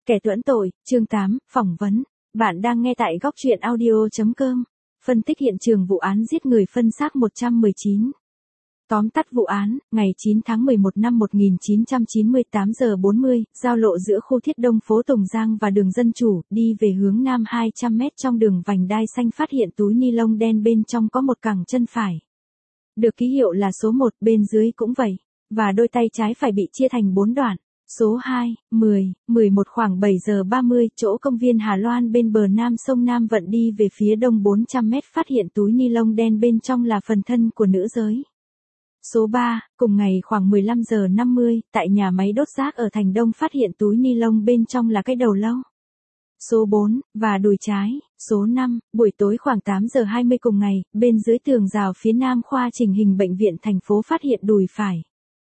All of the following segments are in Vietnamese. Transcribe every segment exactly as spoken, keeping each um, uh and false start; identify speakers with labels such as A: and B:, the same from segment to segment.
A: Kẻ tuẫn tội, chương tám, phỏng vấn. Bạn đang nghe tại góc truyện audio chấm com. Phân tích hiện trường vụ án giết người phân xác một trăm mười chín. Tóm tắt vụ án, ngày chín tháng mười một năm một nghìn chín trăm chín mươi tám giờ bốn mươi, giao lộ giữa khu Thiết Đông phố Tùng Giang và đường Dân Chủ, đi về hướng nam hai trăm mét trong đường vành đai xanh phát hiện túi ni lông đen bên trong có một cẳng chân phải. Được ký hiệu là số một, bên dưới cũng vậy, và đôi tay trái phải bị chia thành bốn đoạn. Số hai, mười, mười một khoảng bảy giờ ba mươi, chỗ công viên Hà Loan bên bờ nam sông Nam Vận đi về phía đông bốn trăm mét phát hiện túi ni lông đen bên trong là phần thân của nữ giới. Số ba, cùng ngày khoảng mười lăm giờ năm mươi, tại nhà máy đốt rác ở Thành Đông phát hiện túi ni lông bên trong là cái đầu lâu. Số bốn, và đùi trái. Số năm, buổi tối khoảng tám giờ hai mươi cùng ngày, bên dưới tường rào phía nam khoa chỉnh hình bệnh viện thành phố phát hiện đùi phải.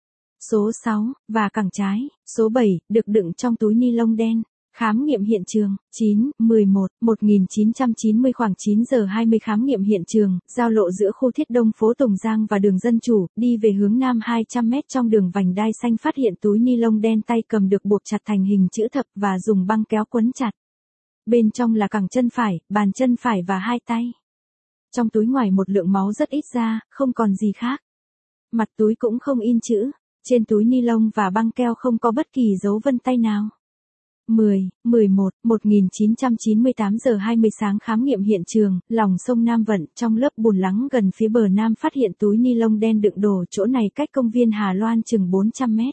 A: Số sáu, và cẳng trái. Số bảy, được đựng trong túi ni lông đen. Khám nghiệm hiện trường, chín, mười một, một nghìn chín trăm chín mươi khoảng chín giờ hai mươi khám nghiệm hiện trường, giao lộ giữa khu Thiết Đông phố Tùng Giang và đường Dân Chủ, đi về hướng nam hai trăm mét trong đường vành đai xanh phát hiện túi ni lông đen tay cầm được buộc chặt thành hình chữ thập và dùng băng kéo quấn chặt. Bên trong là cẳng chân phải, bàn chân phải và hai tay. Trong túi ngoài một lượng máu rất ít ra, không còn gì khác. Mặt túi cũng không in chữ. Trên túi ni lông và băng keo không có bất kỳ dấu vân tay nào. mười, mười một, một nghìn chín trăm chín mươi tám giờ hai mươi sáng khám nghiệm hiện trường, lòng sông Nam Vận, trong lớp bùn lắng gần phía bờ nam phát hiện túi ni lông đen đựng đồ, chỗ này cách công viên Hà Loan chừng bốn trăm mét.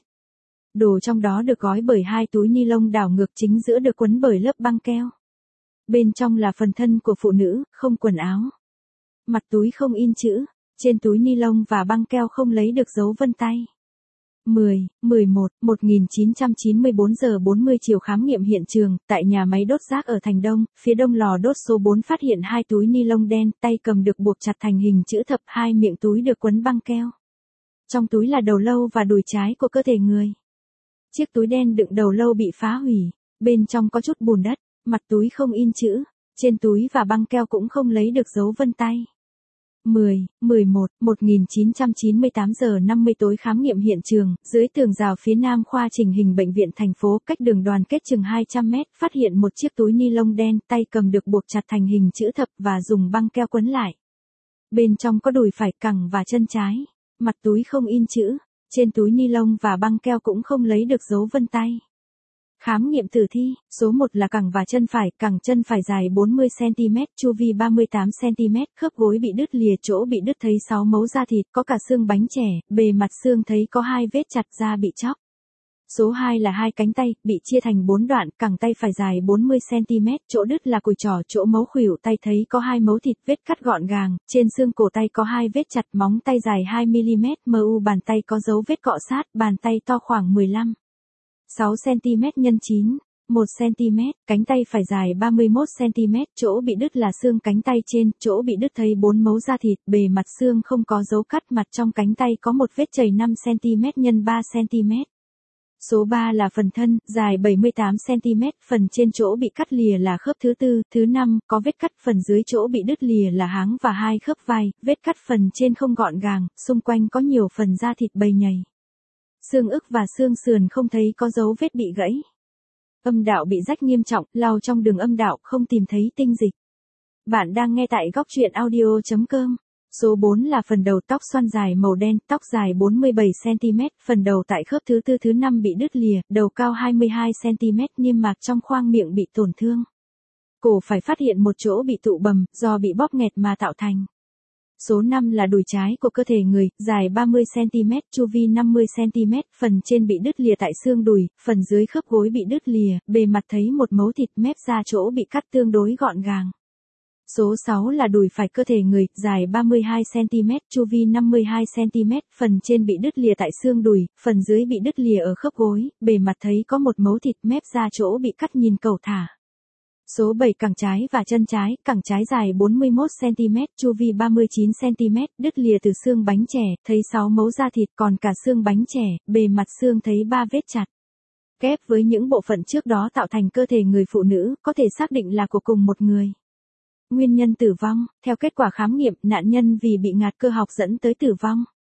A: Đồ trong đó được gói bởi hai túi ni lông đảo ngược, chính giữa được quấn bởi lớp băng keo. Bên trong là phần thân của phụ nữ, không quần áo. Mặt túi không in chữ, trên túi ni lông và băng keo không lấy được dấu vân tay. mười, mười một, một nghìn chín trăm chín mươi bốn giờ bốn mươi chiều khám nghiệm hiện trường, tại nhà máy đốt rác ở Thành Đông, phía đông lò đốt số bốn phát hiện hai túi ni lông đen, tay cầm được buộc chặt thành hình chữ thập, hai miệng túi được quấn băng keo. Trong túi là đầu lâu và đùi trái của cơ thể người. Chiếc túi đen đựng đầu lâu bị phá hủy, bên trong có chút bùn đất, mặt túi không in chữ, trên túi và băng keo cũng không lấy được dấu vân tay. mười, mười một, một nghìn chín trăm chín mươi tám giờ năm mươi tối khám nghiệm hiện trường, dưới tường rào phía nam khoa chỉnh hình bệnh viện thành phố, cách đường Đoàn Kết chừng hai trăm mét, phát hiện một chiếc túi ni lông đen, tay cầm được buộc chặt thành hình chữ thập và dùng băng keo quấn lại. Bên trong có đùi phải, cẳng và chân trái. Mặt túi không in chữ, trên túi ni lông và băng keo cũng không lấy được dấu vân tay. Khám nghiệm tử thi, số một là cẳng và chân phải, cẳng chân phải dài bốn mươi xăng ti mét, chu vi ba mươi tám xăng ti mét, khớp gối bị đứt lìa, chỗ bị đứt thấy sáu mấu da thịt, có cả xương bánh chè, bề mặt xương thấy có hai vết chặt, da bị chóc. Số hai là hai cánh tay, bị chia thành bốn đoạn, cẳng tay phải dài bốn mươi xăng ti mét, chỗ đứt là cùi trỏ, chỗ mấu khuỷu tay thấy có hai mấu thịt, vết cắt gọn gàng, trên xương cổ tay có hai vết chặt, móng tay dài hai mi li mét, mu bàn tay có dấu vết cọ sát, bàn tay to khoảng mười lăm, sáu xăng ti mét nhân chín, một xăng ti mét, cánh tay phải dài ba mươi mốt xăng ti mét, chỗ bị đứt là xương cánh tay trên, chỗ bị đứt thấy bốn mấu da thịt, bề mặt xương không có dấu cắt, mặt trong cánh tay có một vết chảy năm xăng ti mét nhân ba xăng ti mét. Số ba là phần thân, dài bảy mươi tám xăng ti mét, phần trên chỗ bị cắt lìa là khớp thứ tư, thứ năm, có vết cắt, phần dưới chỗ bị đứt lìa là háng và hai khớp vai, vết cắt phần trên không gọn gàng, xung quanh có nhiều phần da thịt bầy nhầy. Xương ức và xương sườn không thấy có dấu vết bị gãy. Âm đạo bị rách nghiêm trọng, lau trong đường âm đạo, không tìm thấy tinh dịch. Bạn đang nghe tại góc truyện audio chấm com. Số bốn là phần đầu, tóc xoăn dài màu đen, tóc dài bốn mươi bảy xăng ti mét, phần đầu tại khớp thứ tư thứ năm bị đứt lìa, đầu cao hai mươi hai xăng ti mét, niêm mạc trong khoang miệng bị tổn thương. Cổ phải phát hiện một chỗ bị tụ bầm, do bị bóp nghẹt mà tạo thành. Số năm là đùi trái của cơ thể người, dài ba mươi xăng ti mét, chu vi năm mươi xăng ti mét, phần trên bị đứt lìa tại xương đùi, phần dưới khớp gối bị đứt lìa, bề mặt thấy một mấu thịt, mép ra chỗ bị cắt tương đối gọn gàng. Số sáu là đùi phải cơ thể người, dài ba mươi hai xăng ti mét, chu vi năm mươi hai xăng ti mét, phần trên bị đứt lìa tại xương đùi, phần dưới bị đứt lìa ở khớp gối, bề mặt thấy có một mấu thịt, mép ra chỗ bị cắt nhìn cẩu thả. Số bảy cẳng trái và chân trái, cẳng trái dài bốn mươi mốt xăng ti mét, chu vi ba mươi chín xăng ti mét, đứt lìa từ xương bánh chè, thấy sáu mấu da thịt, còn cả xương bánh chè, bề mặt xương thấy ba vết chặt. Ghép với những bộ phận trước đó tạo thành cơ thể người phụ nữ, có thể xác định là của cùng một người. Nguyên nhân tử vong, theo kết quả khám nghiệm, nạn nhân vì bị ngạt cơ học dẫn tới tử vong.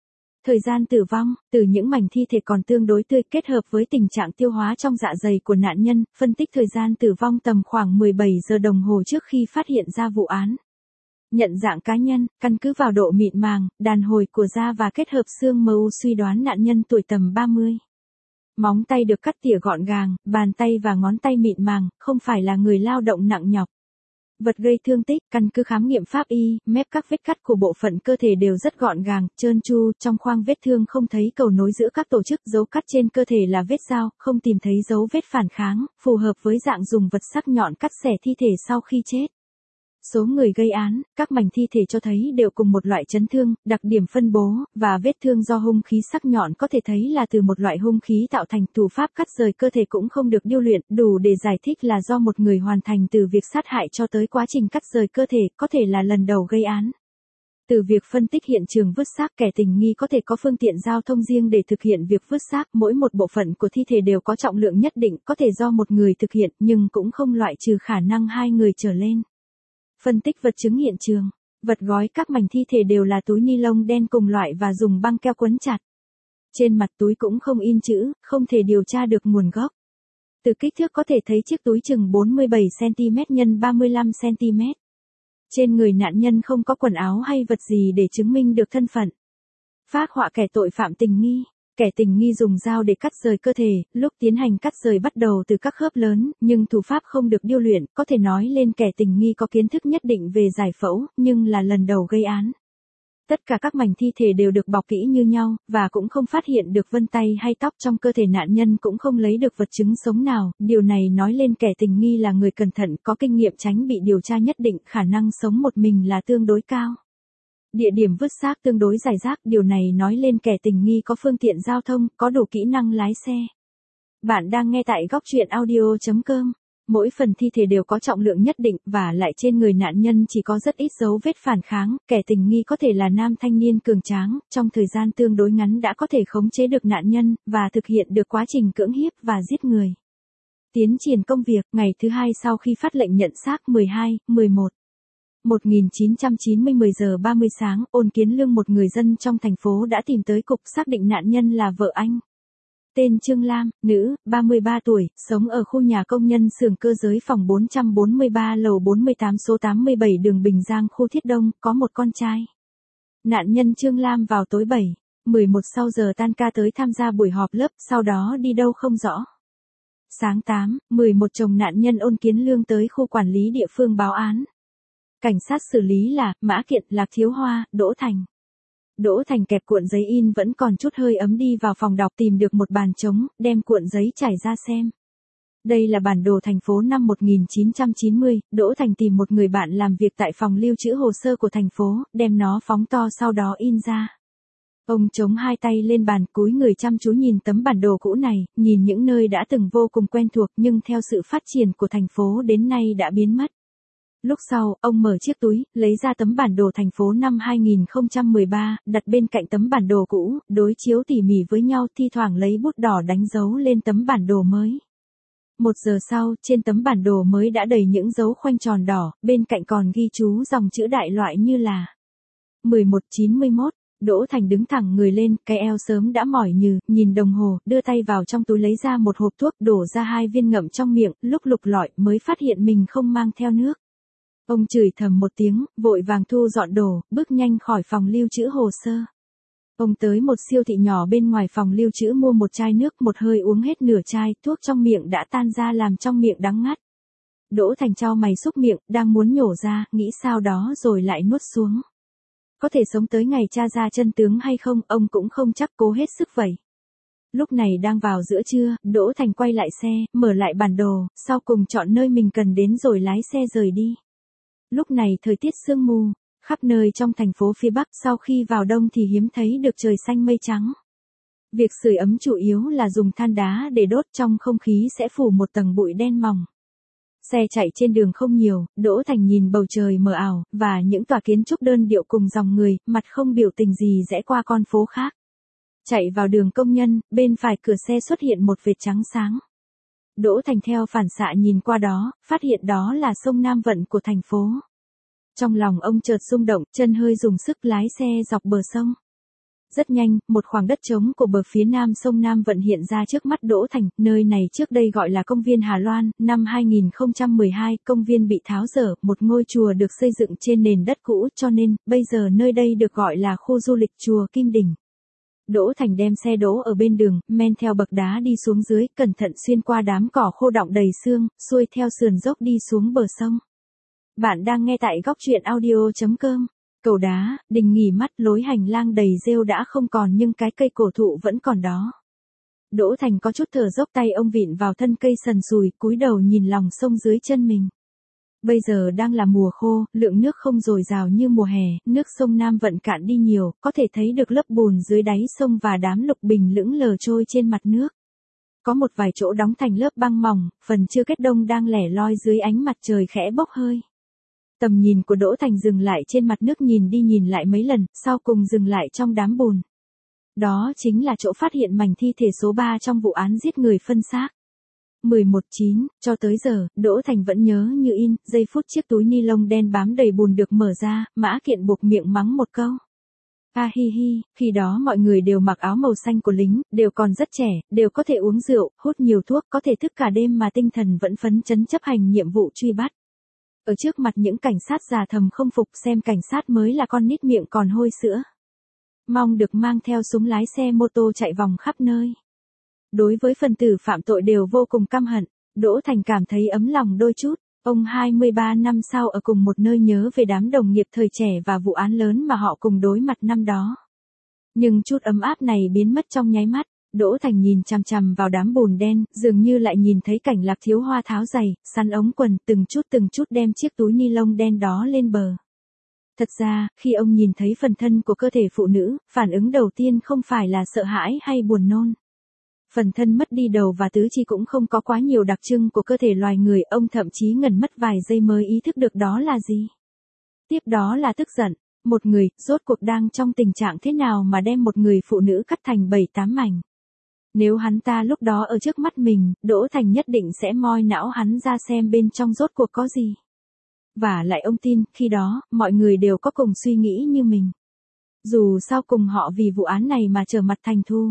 A: Thời gian tử vong, từ những mảnh thi thể còn tương đối tươi kết hợp với tình trạng tiêu hóa trong dạ dày của nạn nhân, phân tích thời gian tử vong tầm khoảng mười bảy giờ đồng hồ trước khi phát hiện ra vụ án. Nhận dạng cá nhân, căn cứ vào độ mịn màng, đàn hồi của da và kết hợp xương mờ u suy đoán nạn nhân tuổi tầm ba mươi. Móng tay được cắt tỉa gọn gàng, bàn tay và ngón tay mịn màng, không phải là người lao động nặng nhọc. Vật gây thương tích, căn cứ khám nghiệm pháp y, mép các vết cắt của bộ phận cơ thể đều rất gọn gàng, trơn tru, trong khoang vết thương không thấy cầu nối giữa các tổ chức, dấu cắt trên cơ thể là vết dao, không tìm thấy dấu vết phản kháng, phù hợp với dạng dùng vật sắc nhọn cắt xẻ thi thể sau khi chết. Số người gây án, các mảnh thi thể cho thấy đều cùng một loại chấn thương, đặc điểm phân bố, và vết thương do hung khí sắc nhọn có thể thấy là từ một loại hung khí tạo thành. Thủ pháp cắt rời cơ thể cũng không được điêu luyện, đủ để giải thích là do một người hoàn thành từ việc sát hại cho tới quá trình cắt rời cơ thể, có thể là lần đầu gây án. Từ việc phân tích hiện trường vứt xác, kẻ tình nghi có thể có phương tiện giao thông riêng để thực hiện việc vứt xác, mỗi một bộ phận của thi thể đều có trọng lượng nhất định, có thể do một người thực hiện, nhưng cũng không loại trừ khả năng hai người trở lên. Phân tích vật chứng hiện trường. Vật gói các mảnh thi thể đều là túi ni lông đen cùng loại và dùng băng keo quấn chặt. Trên mặt túi cũng không in chữ, không thể điều tra được nguồn gốc. Từ kích thước có thể thấy chiếc túi chừng bốn mươi bảy xăng-ti-mét nhân ba mươi lăm xăng-ti-mét. Trên người nạn nhân không có quần áo hay vật gì để chứng minh được thân phận. Phác họa kẻ tội phạm tình nghi. Kẻ tình nghi dùng dao để cắt rời cơ thể, lúc tiến hành cắt rời bắt đầu từ các khớp lớn, nhưng thủ pháp không được điêu luyện, có thể nói lên kẻ tình nghi có kiến thức nhất định về giải phẫu, nhưng là lần đầu gây án. Tất cả các mảnh thi thể đều được bọc kỹ như nhau, và cũng không phát hiện được vân tay hay tóc trong cơ thể nạn nhân, cũng không lấy được vật chứng sống nào, điều này nói lên kẻ tình nghi là người cẩn thận, có kinh nghiệm tránh bị điều tra nhất định, khả năng sống một mình là tương đối cao. Địa điểm vứt xác tương đối rải rác, điều này nói lên kẻ tình nghi có phương tiện giao thông, có đủ kỹ năng lái xe. Bạn đang nghe tại góc truyện audio chấm com. Mỗi phần thi thể đều có trọng lượng nhất định, và lại trên người nạn nhân chỉ có rất ít dấu vết phản kháng, kẻ tình nghi có thể là nam thanh niên cường tráng, trong thời gian tương đối ngắn đã có thể khống chế được nạn nhân, và thực hiện được quá trình cưỡng hiếp và giết người. Tiến triển công việc, ngày thứ hai sau khi phát lệnh nhận xác mười hai, mười một. một nghìn chín trăm chín mươi mười giờ ba mươi sáng, Ôn Kiến Lương, một người dân trong thành phố đã tìm tới cục, xác định nạn nhân là vợ anh. Tên Trương Lam, nữ, ba mươi ba tuổi, sống ở khu nhà công nhân xưởng cơ giới phòng bốn trăm bốn mươi ba lầu bốn mươi tám số tám mươi bảy đường Bình Giang khu Thiết Đông, có một con trai. Nạn nhân Trương Lam vào tối bảy, mười một sau giờ tan ca tới tham gia buổi họp lớp, sau đó đi đâu không rõ. Sáng tám, mười một chồng nạn nhân Ôn Kiến Lương tới khu quản lý địa phương báo án. Cảnh sát xử lý là, Mã Kiện, Lạc Thiếu Hoa, Đỗ Thành. Đỗ Thành kẹp cuộn giấy in vẫn còn chút hơi ấm đi vào phòng đọc, tìm được một bàn trống, đem cuộn giấy trải ra xem. Đây là bản đồ thành phố năm một nghìn chín trăm chín mươi, Đỗ Thành tìm một người bạn làm việc tại phòng lưu trữ hồ sơ của thành phố, đem nó phóng to sau đó in ra. Ông chống hai tay lên bàn, cúi người chăm chú nhìn tấm bản đồ cũ này, nhìn những nơi đã từng vô cùng quen thuộc nhưng theo sự phát triển của thành phố đến nay đã biến mất. Lúc sau, ông mở chiếc túi, lấy ra tấm bản đồ thành phố năm hai nghìn không trăm mười ba, đặt bên cạnh tấm bản đồ cũ, đối chiếu tỉ mỉ với nhau, thi thoảng lấy bút đỏ đánh dấu lên tấm bản đồ mới. Một giờ sau, trên tấm bản đồ mới đã đầy những dấu khoanh tròn đỏ, bên cạnh còn ghi chú dòng chữ đại loại như là mười một chín mươi mốt. Đỗ Thành đứng thẳng người lên, cái eo sớm đã mỏi nhừ, nhìn đồng hồ, đưa tay vào trong túi lấy ra một hộp thuốc, đổ ra hai viên ngậm trong miệng, lúc lục lọi mới phát hiện mình không mang theo nước. Ông chửi thầm một tiếng, vội vàng thu dọn đồ, bước nhanh khỏi phòng lưu trữ hồ sơ. Ông tới một siêu thị nhỏ bên ngoài phòng lưu trữ mua một chai nước, một hơi uống hết nửa chai, thuốc trong miệng đã tan ra làm trong miệng đắng ngắt. Đỗ Thành chau mày xúc miệng, đang muốn nhổ ra, nghĩ sao đó rồi lại nuốt xuống. Có thể sống tới ngày tra ra chân tướng hay không, ông cũng không chắc, cố hết sức vậy. Lúc này đang vào giữa trưa, Đỗ Thành quay lại xe, mở lại bản đồ, sau cùng chọn nơi mình cần đến rồi lái xe rời đi. Lúc này thời tiết sương mù, khắp nơi trong thành phố phía Bắc, sau khi vào đông thì hiếm thấy được trời xanh mây trắng. Việc sưởi ấm chủ yếu là dùng than đá để đốt, trong không khí sẽ phủ một tầng bụi đen mỏng. Xe chạy trên đường không nhiều, Đỗ Thành nhìn bầu trời mờ ảo, và những tòa kiến trúc đơn điệu cùng dòng người, mặt không biểu tình gì rẽ qua con phố khác. Chạy vào đường công nhân, bên phải cửa xe xuất hiện một vệt trắng sáng. Đỗ Thành theo phản xạ nhìn qua đó, phát hiện đó là sông Nam Vận của thành phố. Trong lòng ông chợt rung động, chân hơi dùng sức lái xe dọc bờ sông. Rất nhanh, một khoảng đất trống của bờ phía nam sông Nam Vận hiện ra trước mắt Đỗ Thành, nơi này trước đây gọi là công viên Hà Loan, năm hai nghìn không trăm mười hai, công viên bị tháo dỡ, một ngôi chùa được xây dựng trên nền đất cũ, cho nên, bây giờ nơi đây được gọi là khu du lịch chùa Kim Đình. Đỗ Thành đem xe đỗ ở bên đường, men theo bậc đá đi xuống dưới, cẩn thận xuyên qua đám cỏ khô đọng đầy sương, xuôi theo sườn dốc đi xuống bờ sông. Bạn đang nghe tại góc truyện audio chấm com. Cầu đá, đình nghỉ mát, lối hành lang đầy rêu đã không còn nhưng cái cây cổ thụ vẫn còn đó. Đỗ Thành có chút thở dốc, tay ông vịn vào thân cây sần sùi, cúi đầu nhìn lòng sông dưới chân mình. Bây giờ đang là mùa khô, lượng nước không dồi dào như mùa hè, nước sông Nam Vận cạn đi nhiều, có thể thấy được lớp bùn dưới đáy sông và đám lục bình lững lờ trôi trên mặt nước. Có một vài chỗ đóng thành lớp băng mỏng, phần chưa kết đông đang lẻ loi dưới ánh mặt trời khẽ bốc hơi. Tầm nhìn của Đỗ Thành dừng lại trên mặt nước, nhìn đi nhìn lại mấy lần, sau cùng dừng lại trong đám bùn. Đó chính là chỗ phát hiện mảnh thi thể số ba trong vụ án giết người phân xác. mười một chín, cho tới giờ, Đỗ Thành vẫn nhớ như in, giây phút chiếc túi ni lông đen bám đầy bùn được mở ra, Mã Kiện buộc miệng mắng một câu. A hi hi, khi đó mọi người đều mặc áo màu xanh của lính, đều còn rất trẻ, đều có thể uống rượu, hút nhiều thuốc, có thể thức cả đêm mà tinh thần vẫn phấn chấn chấp hành nhiệm vụ truy bắt. Ở trước mặt những cảnh sát già thầm không phục, xem cảnh sát mới là con nít miệng còn hôi sữa. Mong được mang theo súng lái xe mô tô chạy vòng khắp nơi. Đối với phần tử phạm tội đều vô cùng căm hận, Đỗ Thành cảm thấy ấm lòng đôi chút. Ông hai mươi ba năm sau ở cùng một nơi nhớ về đám đồng nghiệp thời trẻ và vụ án lớn mà họ cùng đối mặt năm đó. Nhưng chút ấm áp này biến mất trong nháy mắt. Đỗ Thành nhìn chằm chằm vào đám bùn đen, dường như lại nhìn thấy cảnh Lạc Thiếu Hoa tháo giày, sắn ống quần, từng chút từng chút đem chiếc túi ni lông đen đó lên bờ. Thật ra, khi ông nhìn thấy phần thân của cơ thể phụ nữ, phản ứng đầu tiên không phải là sợ hãi hay buồn nôn. Phần thân mất đi đầu và tứ chi cũng không có quá nhiều đặc trưng của cơ thể loài người, ông thậm chí ngần mất vài giây mới ý thức được đó là gì. Tiếp đó là tức giận. Một người, rốt cuộc đang trong tình trạng thế nào mà đem một người phụ nữ cắt thành bảy tám mảnh. Nếu hắn ta lúc đó ở trước mắt mình, Đỗ Thành nhất định sẽ moi não hắn ra xem bên trong rốt cuộc có gì. Và lại ông tin, khi đó, mọi người đều có cùng suy nghĩ như mình. Dù sao cùng họ vì vụ án này mà trở mặt thành thù.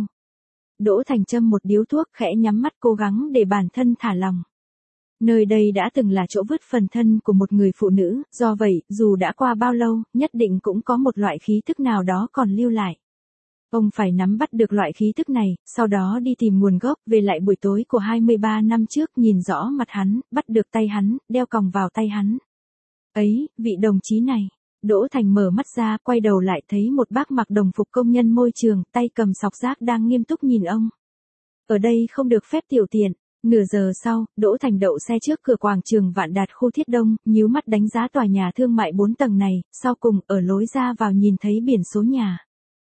A: Đỗ Thành châm một điếu thuốc, khẽ nhắm mắt cố gắng để bản thân thả lòng. Nơi đây đã từng là chỗ vứt phần thân của một người phụ nữ, do vậy, dù đã qua bao lâu, nhất định cũng có một loại khí tức nào đó còn lưu lại. Ông phải nắm bắt được loại khí tức này, sau đó đi tìm nguồn gốc, về lại buổi tối của hai mươi ba năm trước, nhìn rõ mặt hắn, bắt được tay hắn, đeo còng vào tay hắn. Ấy, vị đồng chí này. Đỗ Thành mở mắt ra, quay đầu lại thấy một bác mặc đồng phục công nhân môi trường, tay cầm sọc rác đang nghiêm túc nhìn ông. Ở đây không được phép tiểu tiện. Nửa giờ sau, Đỗ Thành đậu xe trước cửa quảng trường Vạn Đạt khu Thiết Đông, nhíu mắt đánh giá tòa nhà thương mại bốn tầng này, sau cùng ở lối ra vào nhìn thấy biển số nhà.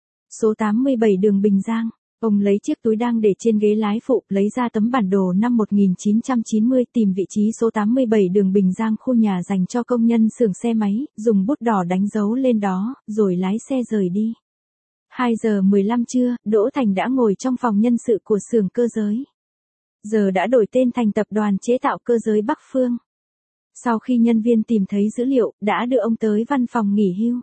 A: Số tám mươi bảy đường Bình Giang. Ông lấy chiếc túi đang để trên ghế lái phụ, lấy ra tấm bản đồ năm một nghìn chín trăm chín mươi, tìm vị trí số tám mươi bảy đường Bình Giang, khu nhà dành cho công nhân xưởng xe máy, dùng bút đỏ đánh dấu lên đó, rồi lái xe rời đi. hai giờ mười lăm trưa, Đỗ Thành đã ngồi trong phòng nhân sự của xưởng cơ giới. Giờ đã đổi tên thành Tập đoàn Chế tạo Cơ giới Bắc Phương. Sau khi nhân viên tìm thấy dữ liệu, đã đưa ông tới văn phòng nghỉ hưu.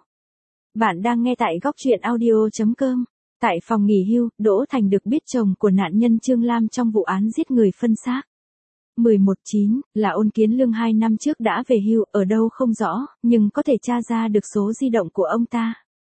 A: Bạn đang nghe tại góc truyện audio chấm com. Tại phòng nghỉ hưu, Đỗ Thành được biết chồng của nạn nhân Trương Lam trong vụ án giết người phân xác. mười một chín, là Ôn Kiến Lương hai năm trước đã về hưu, ở đâu không rõ, nhưng có thể tra ra được số di động của ông ta.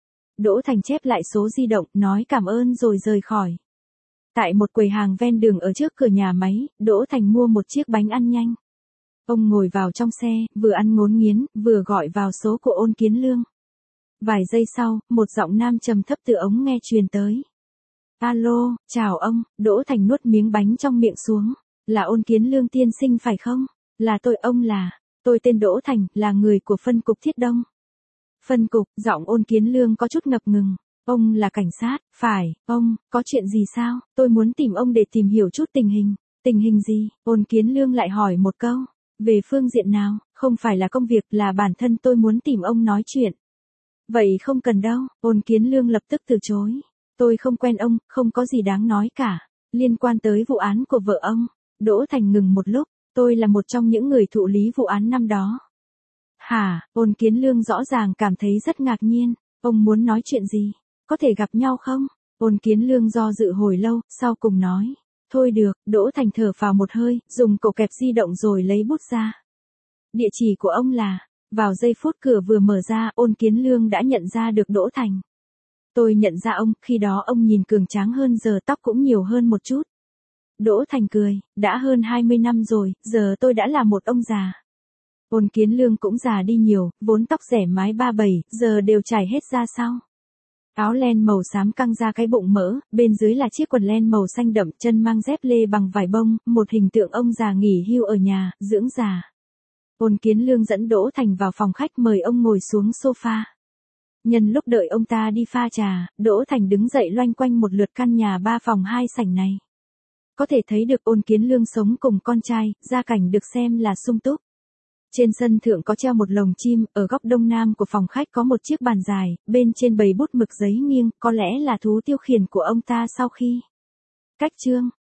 A: Đỗ Thành chép lại số di động, nói cảm ơn rồi rời khỏi. Tại một quầy hàng ven đường ở trước cửa nhà máy, Đỗ Thành mua một chiếc bánh ăn nhanh. Ông ngồi vào trong xe, vừa ăn ngốn nghiến, vừa gọi vào số của Ôn Kiến Lương. Vài giây sau, một giọng nam trầm thấp từ ống nghe truyền tới. Alo, chào ông. Đỗ Thành nuốt miếng bánh trong miệng xuống. Là Ôn Kiến Lương tiên sinh phải không? Là tôi, ông là. Tôi tên Đỗ Thành, là người của phân cục Thiết Đông. Phân cục, giọng Ôn Kiến Lương có chút ngập ngừng. Ông là cảnh sát, phải, ông, có chuyện gì sao? Tôi muốn tìm ông để tìm hiểu chút tình hình. Tình hình gì? Ôn Kiến Lương lại hỏi một câu. Về phương diện nào? Không phải là công việc, là bản thân tôi muốn tìm ông nói chuyện. Vậy không cần đâu, Ôn Kiến Lương lập tức từ chối. Tôi không quen ông, không có gì đáng nói cả. Liên quan tới vụ án của vợ ông. Đỗ Thành ngừng một lúc, tôi là một trong những người thụ lý vụ án năm đó. Hả, Ôn Kiến Lương rõ ràng cảm thấy rất ngạc nhiên. Ông muốn nói chuyện gì? có thể gặp nhau không? Ôn Kiến Lương do dự hồi lâu, sau cùng nói. Thôi được, Đỗ Thành thở phào một hơi, dùng cổ kẹp di động rồi lấy bút ra. Địa chỉ của ông là, vào giây phút cửa vừa mở ra, Ôn Kiến Lương đã nhận ra được Đỗ Thành. Tôi nhận ra ông, khi đó ông nhìn cường tráng hơn, giờ tóc cũng nhiều hơn một chút. Đỗ Thành cười, đã hơn hai mươi năm rồi, giờ tôi đã là một ông già. Ôn Kiến Lương cũng già đi nhiều, vốn tóc rẻ mái ba bảy, giờ đều chảy hết ra sau. Áo len màu xám căng ra cái bụng mỡ, bên dưới là chiếc quần len màu xanh đậm, chân mang dép lê bằng vải bông, một hình tượng ông già nghỉ hưu ở nhà, dưỡng già. Ôn Kiến Lương dẫn Đỗ Thành vào phòng khách, mời ông ngồi xuống sofa. Nhân lúc đợi ông ta đi pha trà, Đỗ Thành đứng dậy loanh quanh một lượt căn nhà ba phòng hai sảnh này. Có thể thấy được Ôn Kiến Lương sống cùng con trai, gia cảnh được xem là sung túc. Trên sân thượng có treo một lồng chim, ở góc đông nam của phòng khách có một chiếc bàn dài, bên trên bày bút mực giấy nghiêng, có lẽ là thú tiêu khiển của ông ta sau khi cách chương.